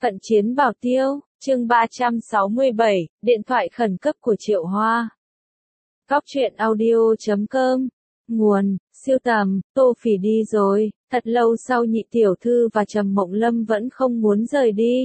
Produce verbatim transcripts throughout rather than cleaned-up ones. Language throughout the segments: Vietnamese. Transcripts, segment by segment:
Cận chiến bảo tiêu, chương ba trăm sáu mươi bảy, điện thoại khẩn cấp của Triệu Hoa. Góc truyện audio chấm com. Nguồn, siêu tầm, Tô Phỉ đi rồi, thật lâu sau Nhị tiểu thư và Trầm Mộng Lâm vẫn không muốn rời đi.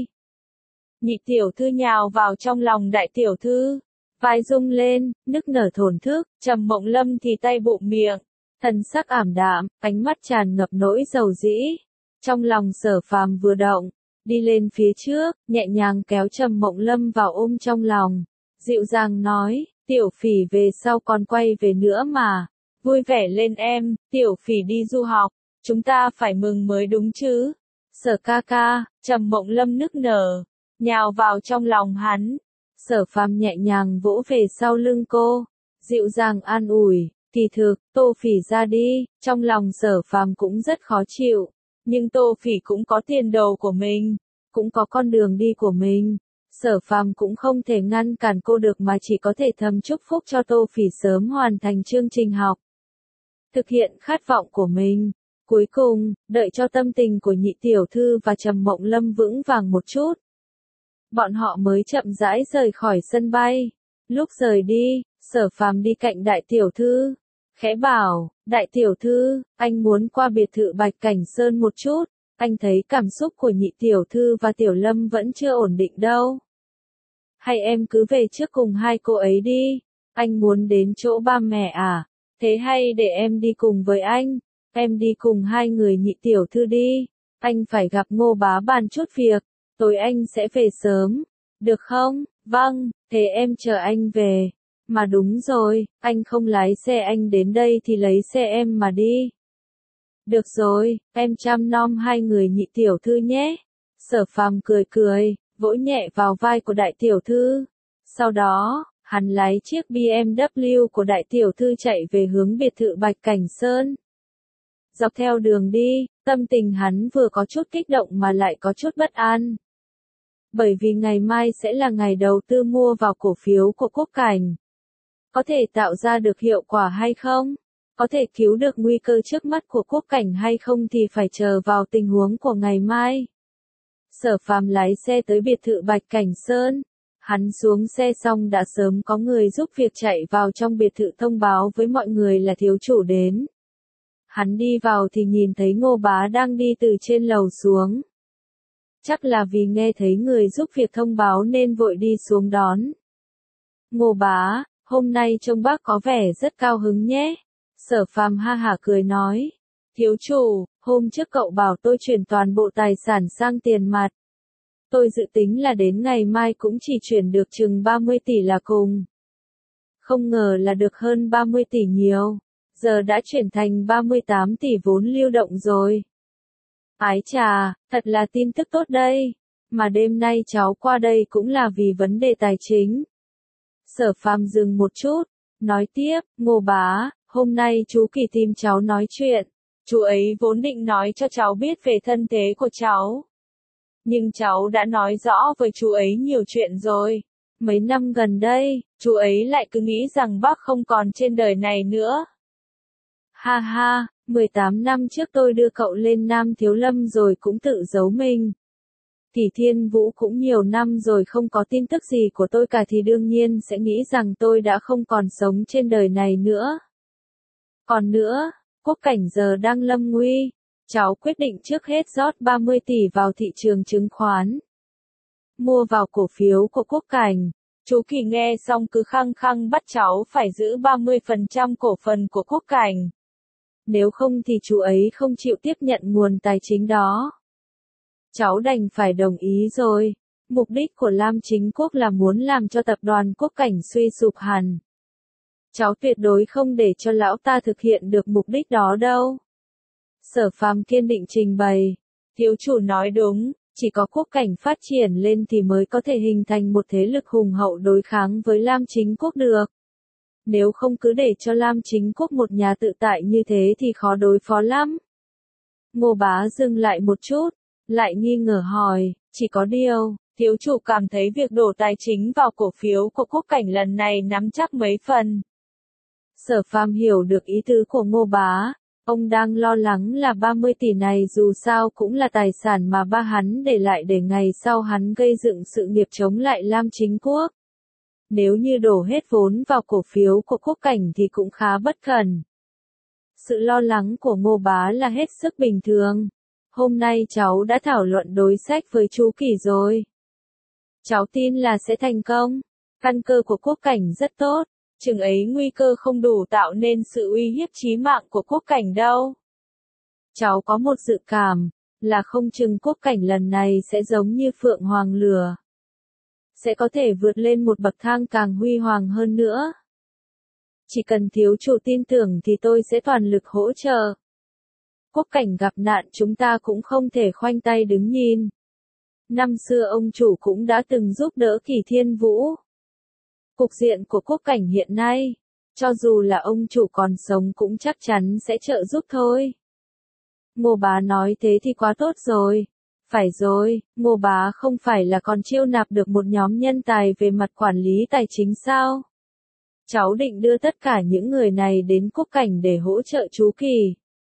Nhị tiểu thư nhào vào trong lòng đại tiểu thư, vai rung lên, nức nở thổn thức, Trầm Mộng Lâm thì tay bụm miệng, thần sắc ảm đạm, ánh mắt tràn ngập nỗi dầu dĩ. Trong lòng Sở Phàm vừa động, đi lên phía trước, nhẹ nhàng kéo Trầm Mộng Lâm vào ôm trong lòng, dịu dàng nói, tiểu Phỉ về sau còn quay về nữa mà, vui vẻ lên em, tiểu Phỉ đi du học, chúng ta phải mừng mới đúng chứ. Sở ca ca, Trầm Mộng Lâm nức nở, nhào vào trong lòng hắn. Sở Phàm nhẹ nhàng vỗ về sau lưng cô, dịu dàng an ủi, kỳ thực, Tô Phỉ ra đi, trong lòng Sở Phàm cũng rất khó chịu. Nhưng Tô Phỉ cũng có tiền đồ của mình, cũng có con đường đi của mình. Sở Phàm cũng không thể ngăn cản cô được mà chỉ có thể thầm chúc phúc cho Tô Phỉ sớm hoàn thành chương trình học, thực hiện khát vọng của mình. Cuối cùng, đợi cho tâm tình của Nhị tiểu thư và Trầm Mộng Lâm vững vàng một chút, bọn họ mới chậm rãi rời khỏi sân bay. Lúc rời đi, Sở Phàm đi cạnh đại tiểu thư, khẽ bảo, đại tiểu thư, anh muốn qua biệt thự Bạch Cảnh Sơn một chút, anh thấy cảm xúc của Nhị tiểu thư và Tiểu Lâm vẫn chưa ổn định đâu. Hay em cứ về trước cùng hai cô ấy đi, anh muốn đến chỗ ba mẹ à, thế hay để em đi cùng với anh, em đi cùng hai người Nhị tiểu thư đi, anh phải gặp Ngô bá bàn chút việc, tối anh sẽ về sớm, được không? Vâng, thế em chờ anh về. Mà đúng rồi, anh không lái xe anh đến đây thì lấy xe em mà đi. Được rồi, em chăm nom hai người Nhị tiểu thư nhé. Sở Phàm cười cười, vỗ nhẹ vào vai của đại tiểu thư. Sau đó, hắn lái chiếc B M W của đại tiểu thư chạy về hướng biệt thự Bạch Cảnh Sơn. Dọc theo đường đi, tâm tình hắn vừa có chút kích động mà lại có chút bất an. Bởi vì ngày mai sẽ là ngày đầu tư mua vào cổ phiếu của Quốc Cảnh. Có thể tạo ra được hiệu quả hay không? Có thể cứu được nguy cơ trước mắt của Quốc Cảnh hay không thì phải chờ vào tình huống của ngày mai. Sở Phàm lái xe tới biệt thự Bạch Cảnh Sơn. Hắn xuống xe xong đã sớm có người giúp việc chạy vào trong biệt thự thông báo với mọi người là thiếu chủ đến. Hắn đi vào thì nhìn thấy Ngô bá đang đi từ trên lầu xuống. Chắc là vì nghe thấy người giúp việc thông báo nên vội đi xuống đón. Ngô bá, hôm nay trông bác có vẻ rất cao hứng nhé. Sở Phàm ha hả cười nói. Thiếu chủ, hôm trước cậu bảo tôi chuyển toàn bộ tài sản sang tiền mặt. Tôi dự tính là đến ngày mai cũng chỉ chuyển được chừng ba mươi tỷ là cùng. Không ngờ là được hơn ba mươi tỷ nhiều. Giờ đã chuyển thành ba mươi tám tỷ vốn lưu động rồi. Ái chà, thật là tin tức tốt đây. Mà đêm nay cháu qua đây cũng là vì vấn đề tài chính. Sở Phàm dừng một chút, nói tiếp, Ngô bá, hôm nay chú Kỳ tìm cháu nói chuyện. Chú ấy vốn định nói cho cháu biết về thân thế của cháu. Nhưng cháu đã nói rõ với chú ấy nhiều chuyện rồi. Mấy năm gần đây, chú ấy lại cứ nghĩ rằng bác không còn trên đời này nữa. Ha ha, mười tám năm trước tôi đưa cậu lên Nam Thiếu Lâm rồi cũng tự giấu mình. Thì Thiên Vũ cũng nhiều năm rồi không có tin tức gì của tôi cả thì đương nhiên sẽ nghĩ rằng tôi đã không còn sống trên đời này nữa. Còn nữa, Quốc Cảnh giờ đang lâm nguy, cháu quyết định trước hết rót ba mươi tỷ vào thị trường chứng khoán. Mua vào cổ phiếu của Quốc Cảnh. Chú Kỳ nghe xong cứ khăng khăng bắt cháu phải giữ ba mươi phần trăm cổ phần của Quốc Cảnh. Nếu không thì chú ấy không chịu tiếp nhận nguồn tài chính đó. Cháu đành phải đồng ý rồi. Mục đích của Lam Chính Quốc là muốn làm cho tập đoàn Quốc Cảnh suy sụp hẳn. Cháu tuyệt đối không để cho lão ta thực hiện được mục đích đó đâu. Sở Phàm kiên định trình bày. Thiếu chủ nói đúng, chỉ có Quốc Cảnh phát triển lên thì mới có thể hình thành một thế lực hùng hậu đối kháng với Lam Chính Quốc được. Nếu không cứ để cho Lam Chính Quốc một nhà tự tại như thế thì khó đối phó lắm. Ngô bá dừng lại một chút, lại nghi ngờ hỏi, chỉ có điều, thiếu chủ cảm thấy việc đổ tài chính vào cổ phiếu của Quốc Cảnh lần này nắm chắc mấy phần. Sở Phàm hiểu được ý tứ của Ngô bá, Ông đang lo lắng là ba mươi tỷ này dù sao cũng là tài sản mà ba hắn để lại để ngày sau hắn gây dựng sự nghiệp chống lại Lam Chính Quốc. Nếu như đổ hết vốn vào cổ phiếu của Quốc Cảnh thì cũng khá bất cẩn. Sự lo lắng của Ngô Bá là hết sức bình thường. Hôm nay cháu đã thảo luận đối sách với chú Kỳ rồi. Cháu tin là sẽ thành công. Căn cơ của Quốc Cảnh rất tốt. Chừng ấy nguy cơ không đủ tạo nên sự uy hiếp chí mạng của Quốc Cảnh đâu. Cháu có một dự cảm, là không chừng Quốc Cảnh lần này sẽ giống như Phượng Hoàng lửa. Sẽ có thể vượt lên một bậc thang càng huy hoàng hơn nữa. Chỉ cần thiếu chủ tin tưởng thì tôi sẽ toàn lực hỗ trợ. Quốc Cảnh gặp nạn chúng ta cũng không thể khoanh tay đứng nhìn. Năm xưa ông chủ cũng đã từng giúp đỡ Kỳ Thiên Vũ. Cục diện của Quốc Cảnh hiện nay, cho dù là ông chủ còn sống cũng chắc chắn sẽ trợ giúp thôi. Ngô Bá nói thế thì quá tốt rồi. Phải rồi, Ngô Bá không phải là còn chiêu nạp được một nhóm nhân tài về mặt quản lý tài chính sao? Cháu định đưa tất cả những người này đến Quốc Cảnh để hỗ trợ chú Kỳ.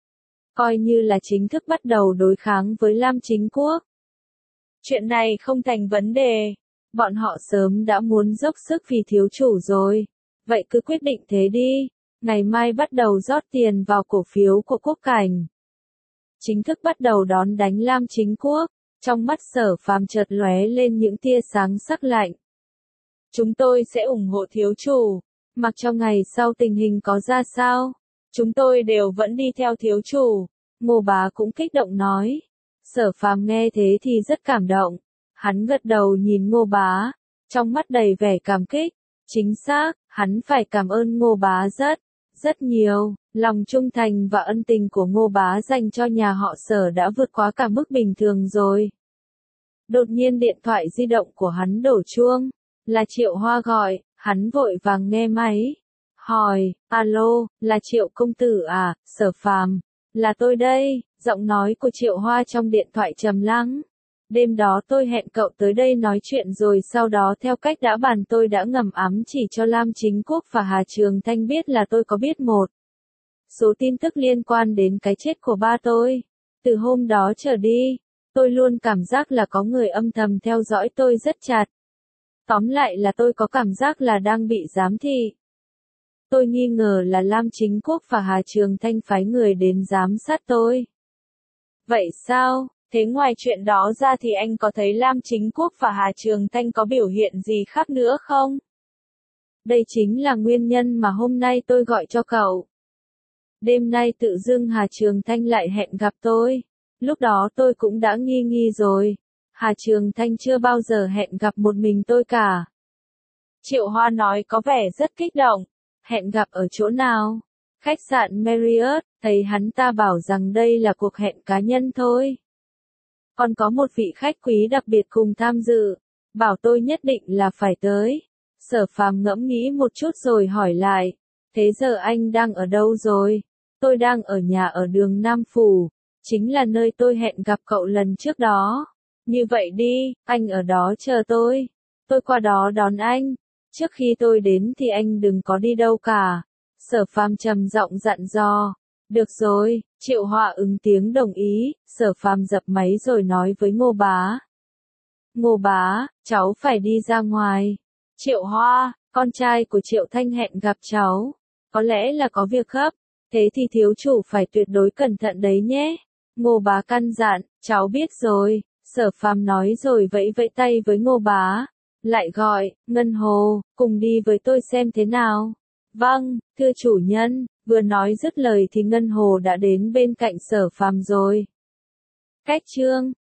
Coi như là chính thức bắt đầu đối kháng với Lam Chính Quốc. Chuyện này không thành vấn đề. Bọn họ sớm đã muốn dốc sức vì thiếu chủ rồi. Vậy cứ quyết định thế đi. Ngày mai bắt đầu rót tiền vào cổ phiếu của Quốc Cảnh. Chính thức bắt đầu đón đánh Lam Chính Quốc. Trong mắt Sở Phàm chợt lóe lên những tia sáng sắc lạnh. Chúng tôi sẽ ủng hộ thiếu chủ. Mặc cho ngày sau tình hình có ra sao, chúng tôi đều vẫn đi theo thiếu chủ. Ngô Bá cũng kích động nói. Sở Phàm nghe thế thì rất cảm động. Hắn gật đầu nhìn Ngô Bá, trong mắt đầy vẻ cảm kích. Chính xác, hắn phải cảm ơn Ngô Bá rất, rất nhiều. Lòng trung thành và ân tình của Ngô Bá dành cho nhà họ Sở đã vượt quá cả mức bình thường rồi. Đột nhiên điện thoại di động của hắn đổ chuông. Là Triệu Hoa gọi, hắn vội vàng nghe máy. Hỏi, alo, là Triệu công tử à, Sở Phàm, là tôi đây. Giọng nói của Triệu Hoa trong điện thoại trầm lắng. Đêm đó tôi hẹn cậu tới đây nói chuyện rồi sau đó theo cách đã bàn tôi đã ngầm ám chỉ cho Lam Chính Quốc và Hà Trường Thanh biết là tôi có biết một số tin tức liên quan đến cái chết của ba tôi. Từ hôm đó trở đi, tôi luôn cảm giác là có người âm thầm theo dõi tôi rất chặt. Tóm lại là tôi có cảm giác là đang bị giám thị. Tôi nghi ngờ là Lam Chính Quốc và Hà Trường Thanh phái người đến giám sát tôi. Vậy sao? Thế ngoài chuyện đó ra thì anh có thấy Lam Chính Quốc và Hà Trường Thanh có biểu hiện gì khác nữa không? Đây chính là nguyên nhân mà hôm nay tôi gọi cho cậu. Đêm nay tự dưng Hà Trường Thanh lại hẹn gặp tôi. Lúc đó tôi cũng đã nghi nghi rồi. Hà Trường Thanh chưa bao giờ hẹn gặp một mình tôi cả. Triệu Hoa nói có vẻ rất kích động. Hẹn gặp ở chỗ nào? Khách sạn Marriott, thấy hắn ta bảo rằng đây là cuộc hẹn cá nhân thôi. Còn có một vị khách quý đặc biệt cùng tham dự. Bảo tôi nhất định là phải tới. Sở Phàm ngẫm nghĩ một chút rồi hỏi lại. Thế giờ anh đang ở đâu rồi? Tôi đang ở nhà ở đường Nam Phủ. Chính là nơi tôi hẹn gặp cậu lần trước đó. Như vậy đi, anh ở đó chờ tôi. Tôi qua đó đón anh. Trước khi tôi đến thì anh đừng có đi đâu cả. Sở Phàm trầm giọng dặn dò. Được rồi, Triệu Hoa ứng tiếng đồng ý. Sở Phàm dập máy rồi nói với Ngô Bá. Ngô Bá, cháu phải đi ra ngoài. Triệu Hoa, con trai của Triệu Thanh hẹn gặp cháu. Có lẽ là có việc gấp. Thế thì thiếu chủ phải tuyệt đối cẩn thận đấy nhé. Ngô Bá căn dặn, cháu biết rồi. Sở Phàm nói rồi vẫy vẫy tay với Ngô Bá. Lại gọi, Ngân Hồ, cùng đi với tôi xem thế nào. Vâng, thưa chủ nhân. Vừa nói dứt lời thì Ngân Hồ đã đến bên cạnh Sở Phàm rồi. Cách chương